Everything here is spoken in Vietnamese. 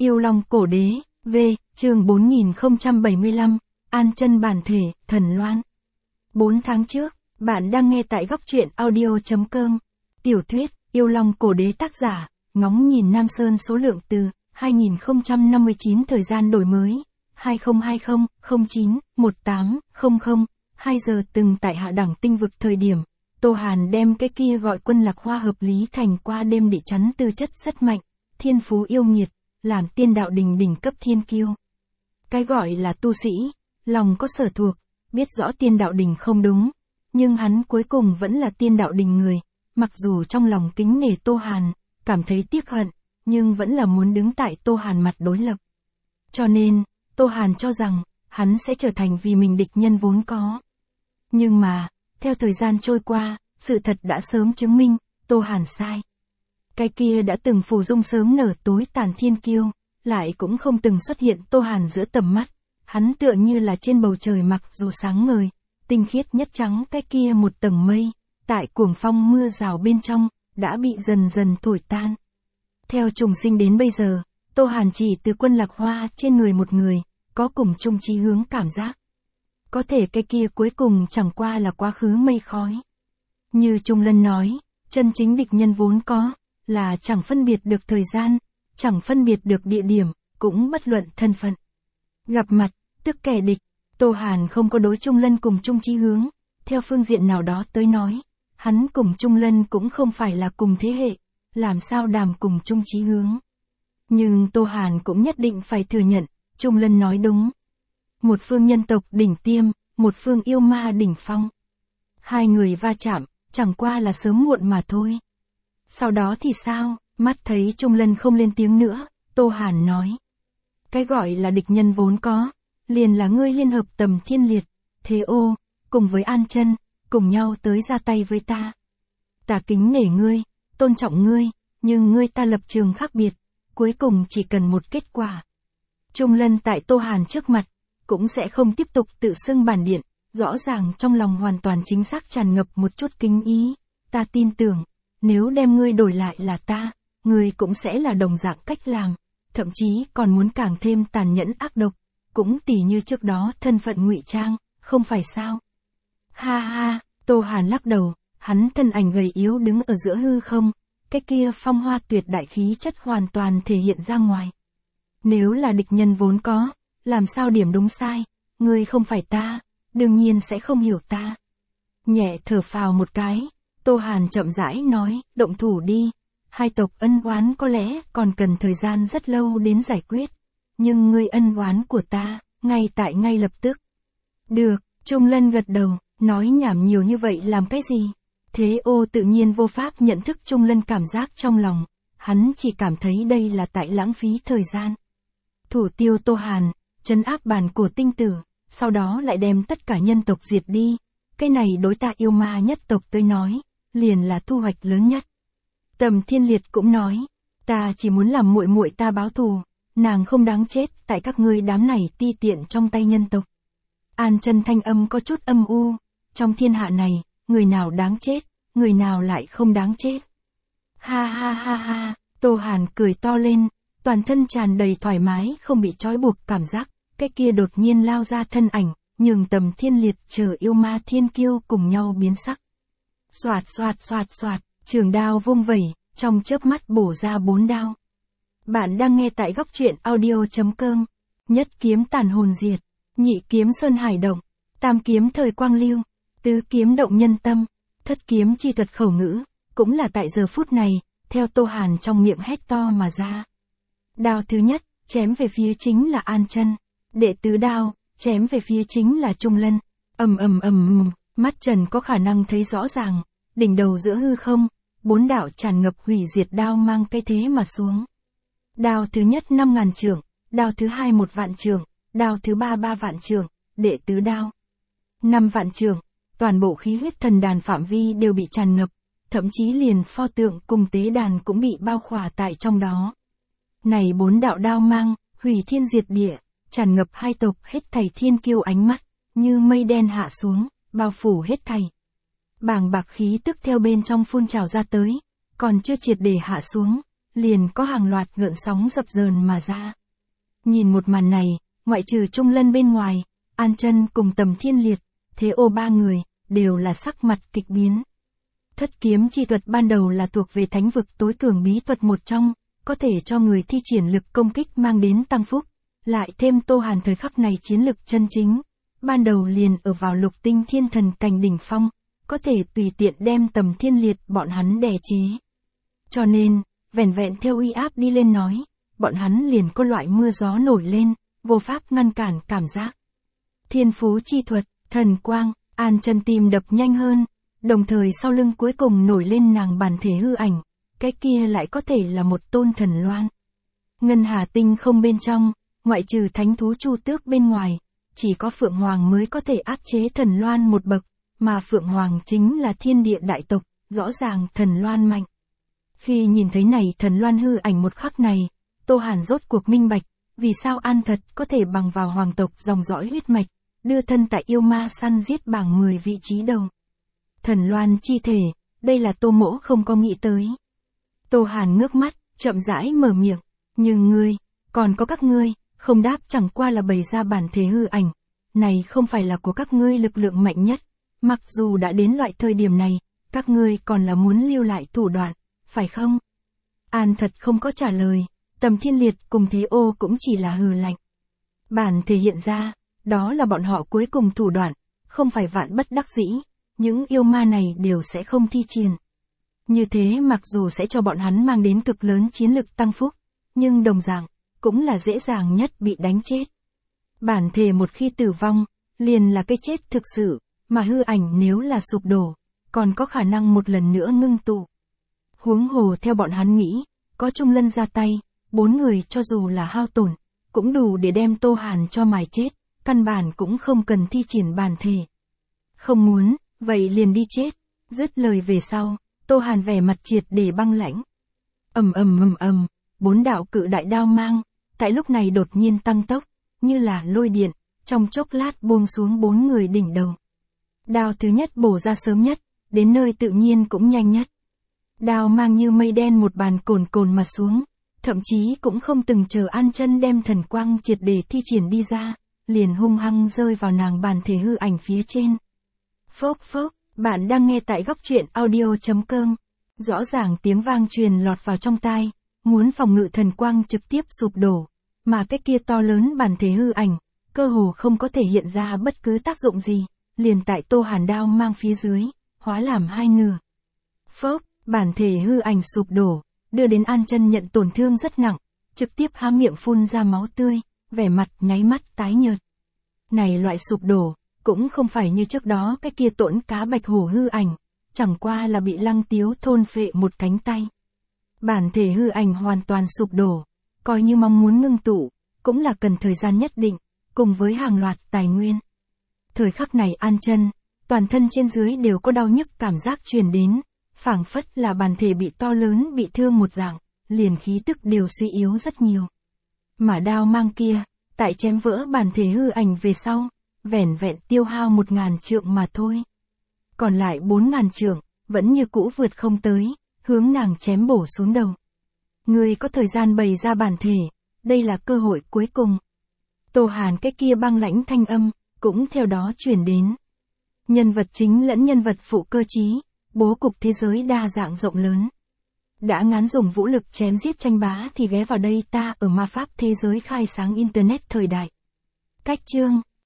Yêu Long Cổ Đế, V, chương 4075, An Chân Bản Thể, Thần Loan. 4 tháng trước, bạn đang nghe tại góc truyện audio.com. Tiểu thuyết, Yêu Long Cổ Đế tác giả, Ngóng Nhìn Nam Sơn, số lượng từ, 2059, thời gian đổi mới, 2020-09-1800, 2 giờ. Từng tại Hạ Đẳng Tinh Vực, thời điểm Tô Hàn đem cái kia gọi Quân Lạc Hoa hợp lý thành qua đêm địa chắn, tư chất rất mạnh, thiên phú yêu nghiệt, làm tiên đạo đình đỉnh cấp thiên kiêu. Cái gọi là tu sĩ, lòng có sở thuộc, biết rõ tiên đạo đình không đúng, nhưng hắn cuối cùng vẫn là tiên đạo đình người, mặc dù trong lòng kính nể Tô Hàn, cảm thấy tiếc hận, nhưng vẫn là muốn đứng tại Tô Hàn mặt đối lập. Cho nên, Tô Hàn cho rằng, hắn sẽ trở thành vì mình địch nhân vốn có. Nhưng mà, theo thời gian trôi qua, sự thật đã sớm chứng minh, Tô Hàn sai. Cái kia đã từng phù dung sớm nở tối tàn thiên kiêu, lại cũng không từng xuất hiện Tô Hàn giữa tầm mắt. Hắn tựa như là trên bầu trời mặc dù sáng ngời, tinh khiết nhất trắng cái kia một tầng mây, tại cuồng phong mưa rào bên trong, đã bị dần dần thổi tan. Theo trùng sinh đến bây giờ, Tô Hàn chỉ từ Quân Lạc Hoa trên người một người, có cùng chung chí hướng cảm giác. Có thể cái kia cuối cùng chẳng qua là quá khứ mây khói. Như Trung Lân nói, chân chính địch nhân vốn có, là chẳng phân biệt được thời gian, chẳng phân biệt được địa điểm, cũng bất luận thân phận. Gặp mặt, tức kẻ địch, Tô Hàn không có đối Trung Lân cùng chung chí hướng, theo phương diện nào đó tới nói, hắn cùng Trung Lân cũng không phải là cùng thế hệ, làm sao đàm cùng chung chí hướng. Nhưng Tô Hàn cũng nhất định phải thừa nhận, Trung Lân nói đúng. Một phương nhân tộc đỉnh tiêm, một phương yêu ma đỉnh phong. Hai người va chạm, chẳng qua là sớm muộn mà thôi. Sau đó thì sao? Mắt thấy Trung Lân không lên tiếng nữa, Tô Hàn nói. Cái gọi là địch nhân vốn có, liền là ngươi liên hợp Tầm Thiên Liệt, Thế Ô, cùng với An Chân, cùng nhau tới ra tay với ta. Ta kính nể ngươi, tôn trọng ngươi, nhưng ngươi ta lập trường khác biệt, cuối cùng chỉ cần một kết quả. Trung Lân tại Tô Hàn trước mặt, cũng sẽ không tiếp tục tự xưng bản điện, rõ ràng trong lòng hoàn toàn chính xác tràn ngập một chút kính ý. Ta tin tưởng, nếu đem ngươi đổi lại là ta, ngươi cũng sẽ là đồng dạng cách làm, thậm chí còn muốn càng thêm tàn nhẫn ác độc, cũng tỉ như trước đó thân phận ngụy trang, không phải sao? Ha ha, Tô Hàn lắc đầu, hắn thân ảnh gầy yếu đứng ở giữa hư không, cái kia phong hoa tuyệt đại khí chất hoàn toàn thể hiện ra ngoài. Nếu là địch nhân vốn có, làm sao điểm đúng sai, ngươi không phải ta, đương nhiên sẽ không hiểu ta. Nhẹ thở phào một cái, Tô Hàn chậm rãi nói, động thủ đi, hai tộc ân oán có lẽ còn cần thời gian rất lâu đến giải quyết, nhưng ngươi ân oán của ta, ngay lập tức. Được, Trung Lân gật đầu, nói nhảm nhiều như vậy làm cái gì? Thế Ô tự nhiên vô pháp nhận thức Trung Lân cảm giác trong lòng, hắn chỉ cảm thấy đây là tại lãng phí thời gian. Thủ tiêu Tô Hàn, trấn áp bản cổ tinh tử, sau đó lại đem tất cả nhân tộc diệt đi, cái này đối ta yêu ma nhất tộc tới nói, liền là thu hoạch lớn nhất. Tầm Thiên Liệt cũng nói, ta chỉ muốn làm muội muội ta báo thù, nàng không đáng chết tại các ngươi đám này ti tiện trong tay nhân tộc. An Chân thanh âm có chút âm u, trong thiên hạ này, người nào đáng chết, người nào lại không đáng chết. Ha ha ha ha, Tô Hàn cười to lên, toàn thân tràn đầy thoải mái không bị trói buộc cảm giác, cái kia đột nhiên lao ra thân ảnh, nhường Tầm Thiên Liệt chờ yêu ma thiên kiêu cùng nhau biến sắc. Xoạt xoạt xoạt xoạt, trường đao vung vẩy, trong chớp mắt bổ ra 4 đao. Bạn đang nghe tại góc truyện audio.com. Nhất kiếm tàn hồn diệt, nhị kiếm sơn hải động, tam kiếm thời quang lưu, tứ kiếm động nhân tâm, thất kiếm chi thuật khẩu ngữ, cũng là tại giờ phút này, theo Tô Hàn trong miệng hét to mà ra. Đao thứ nhất, chém về phía chính là An Chân. Đệ tứ đao, chém về phía chính là Trung Lân. Mắt Trần có khả năng thấy rõ ràng, đỉnh đầu giữa hư không, 4 đạo tràn ngập hủy diệt đao mang cái thế mà xuống. Đao thứ nhất 5.000 trượng, đao thứ hai 1 vạn trượng, đao thứ ba 3 vạn trượng, đệ tứ đao 5 vạn trượng, toàn bộ khí huyết thần đàn phạm vi đều bị tràn ngập, thậm chí liền pho tượng cùng tế đàn cũng bị bao khỏa tại trong đó. Này 4 đạo đao mang, hủy thiên diệt địa, tràn ngập hai tộc hết thảy thiên kiêu ánh mắt, như mây đen hạ xuống, bao phủ hết thảy. Bàng bạc khí tức theo bên trong phun trào ra tới, còn chưa triệt để hạ xuống, liền có hàng loạt gợn sóng dập dờn mà ra. Nhìn một màn này, ngoại trừ Trung Lân bên ngoài, An Chân cùng Tầm Thiên Liệt, Thế Ô ba người, đều là sắc mặt kịch biến. Thất kiếm chi thuật ban đầu là thuộc về thánh vực tối cường bí thuật một trong, có thể cho người thi triển lực công kích mang đến tăng phúc, lại thêm Tô Hàn thời khắc này chiến lực chân chính, ban đầu liền ở vào lục tinh thiên thần cảnh đỉnh phong, có thể tùy tiện đem Tầm Thiên Liệt bọn hắn đè chế. Cho nên, vẻn vẹn theo uy áp đi lên nói, bọn hắn liền có loại mưa gió nổi lên, vô pháp ngăn cản cảm giác. Thiên phú chi thuật, thần quang, An Chân tim đập nhanh hơn, đồng thời sau lưng cuối cùng nổi lên nàng bản thể hư ảnh, cái kia lại có thể là một tôn thần loan. Ngân Hà tinh không bên trong, ngoại trừ thánh thú Chu Tước bên ngoài, chỉ có Phượng Hoàng mới có thể áp chế thần loan một bậc, mà Phượng Hoàng chính là thiên địa đại tộc, rõ ràng thần loan mạnh. Khi nhìn thấy này thần loan hư ảnh một khắc này, Tô Hàn rốt cuộc minh bạch, vì sao An Thật có thể bằng vào hoàng tộc dòng dõi huyết mạch, đưa thân tại yêu ma săn giết bảng 10 vị trí đầu. Thần loan chi thể, đây là Tô Mỗ không có nghĩ tới. Tô Hàn ngước mắt, chậm rãi mở miệng, nhưng ngươi, còn có các ngươi, không đáp chẳng qua là bày ra bản thể hư ảnh, này không phải là của các ngươi lực lượng mạnh nhất, mặc dù đã đến loại thời điểm này, các ngươi còn là muốn lưu lại thủ đoạn, phải không? An Thật không có trả lời, Tầm Thiên Liệt cùng Thế Ô cũng chỉ là hừ lạnh. Bản thể hiện ra, đó là bọn họ cuối cùng thủ đoạn, không phải vạn bất đắc dĩ, những yêu ma này đều sẽ không thi triển. Như thế mặc dù sẽ cho bọn hắn mang đến cực lớn chiến lực tăng phúc, nhưng đồng dạng, cũng là dễ dàng nhất bị đánh chết. Bản thể một khi tử vong, liền là cái chết thực sự, mà hư ảnh nếu là sụp đổ, còn có khả năng một lần nữa ngưng tụ. Huống hồ theo bọn hắn nghĩ, có Trung Lân ra tay, 4 người cho dù là hao tổn, cũng đủ để đem Tô Hàn cho mài chết, căn bản cũng không cần thi triển bản thể. Không muốn, vậy liền đi chết. Dứt lời về sau, Tô Hàn vẻ mặt triệt để băng lãnh. ầm, 4 đạo cự đại đao mang, tại lúc này đột nhiên tăng tốc, như là lôi điện, trong chốc lát buông xuống 4 người đỉnh đầu. Đao thứ nhất bổ ra sớm nhất, đến nơi tự nhiên cũng nhanh nhất. Đao mang như mây đen một bàn cồn mà xuống, thậm chí cũng không từng chờ An Chân đem thần quang triệt để thi triển đi ra, liền hung hăng rơi vào nàng bản thể hư ảnh phía trên. Phốc phốc, bạn đang nghe tại góc truyện audio.com. Rõ ràng tiếng vang truyền lọt vào trong tai, muốn phòng ngự thần quang trực tiếp sụp đổ, mà cái kia to lớn bản thể hư ảnh, cơ hồ không có thể hiện ra bất cứ tác dụng gì, liền tại Tô Hàn đao mang phía dưới, hóa làm hai nửa. Phốc, bản thể hư ảnh sụp đổ, đưa đến An Chân nhận tổn thương rất nặng, trực tiếp há miệng phun ra máu tươi, vẻ mặt nháy mắt tái nhợt. Này loại sụp đổ, cũng không phải như trước đó cái kia Tổn Cá Bạch Hổ hư ảnh, chẳng qua là bị Lăng Tiếu thôn phệ một cánh tay. Bản thể hư ảnh hoàn toàn sụp đổ, coi như mong muốn ngưng tụ, cũng là cần thời gian nhất định, cùng với hàng loạt tài nguyên. Thời khắc này An Chân, toàn thân trên dưới đều có đau nhức cảm giác truyền đến, phảng phất là bản thể bị to lớn bị thương một dạng, liền khí tức đều suy yếu rất nhiều. Mà đao mang kia, tại chém vỡ bản thể hư ảnh về sau, vẻn vẹn tiêu hao 1000 trượng mà thôi. Còn lại 4000 trượng, vẫn như cũ vượt không tới, hướng nàng chém bổ xuống đầu. Ngươi có thời gian bày ra bản thể, đây là cơ hội cuối cùng. Tô Hàn cái kia băng lãnh thanh âm, cũng theo đó truyền đến. Nhân vật chính lẫn nhân vật phụ cơ trí, bố cục thế giới đa dạng rộng lớn. Đã ngán dùng vũ lực chém giết tranh bá thì ghé vào đây ta ở ma pháp thế giới khai sáng internet thời đại. Cách chương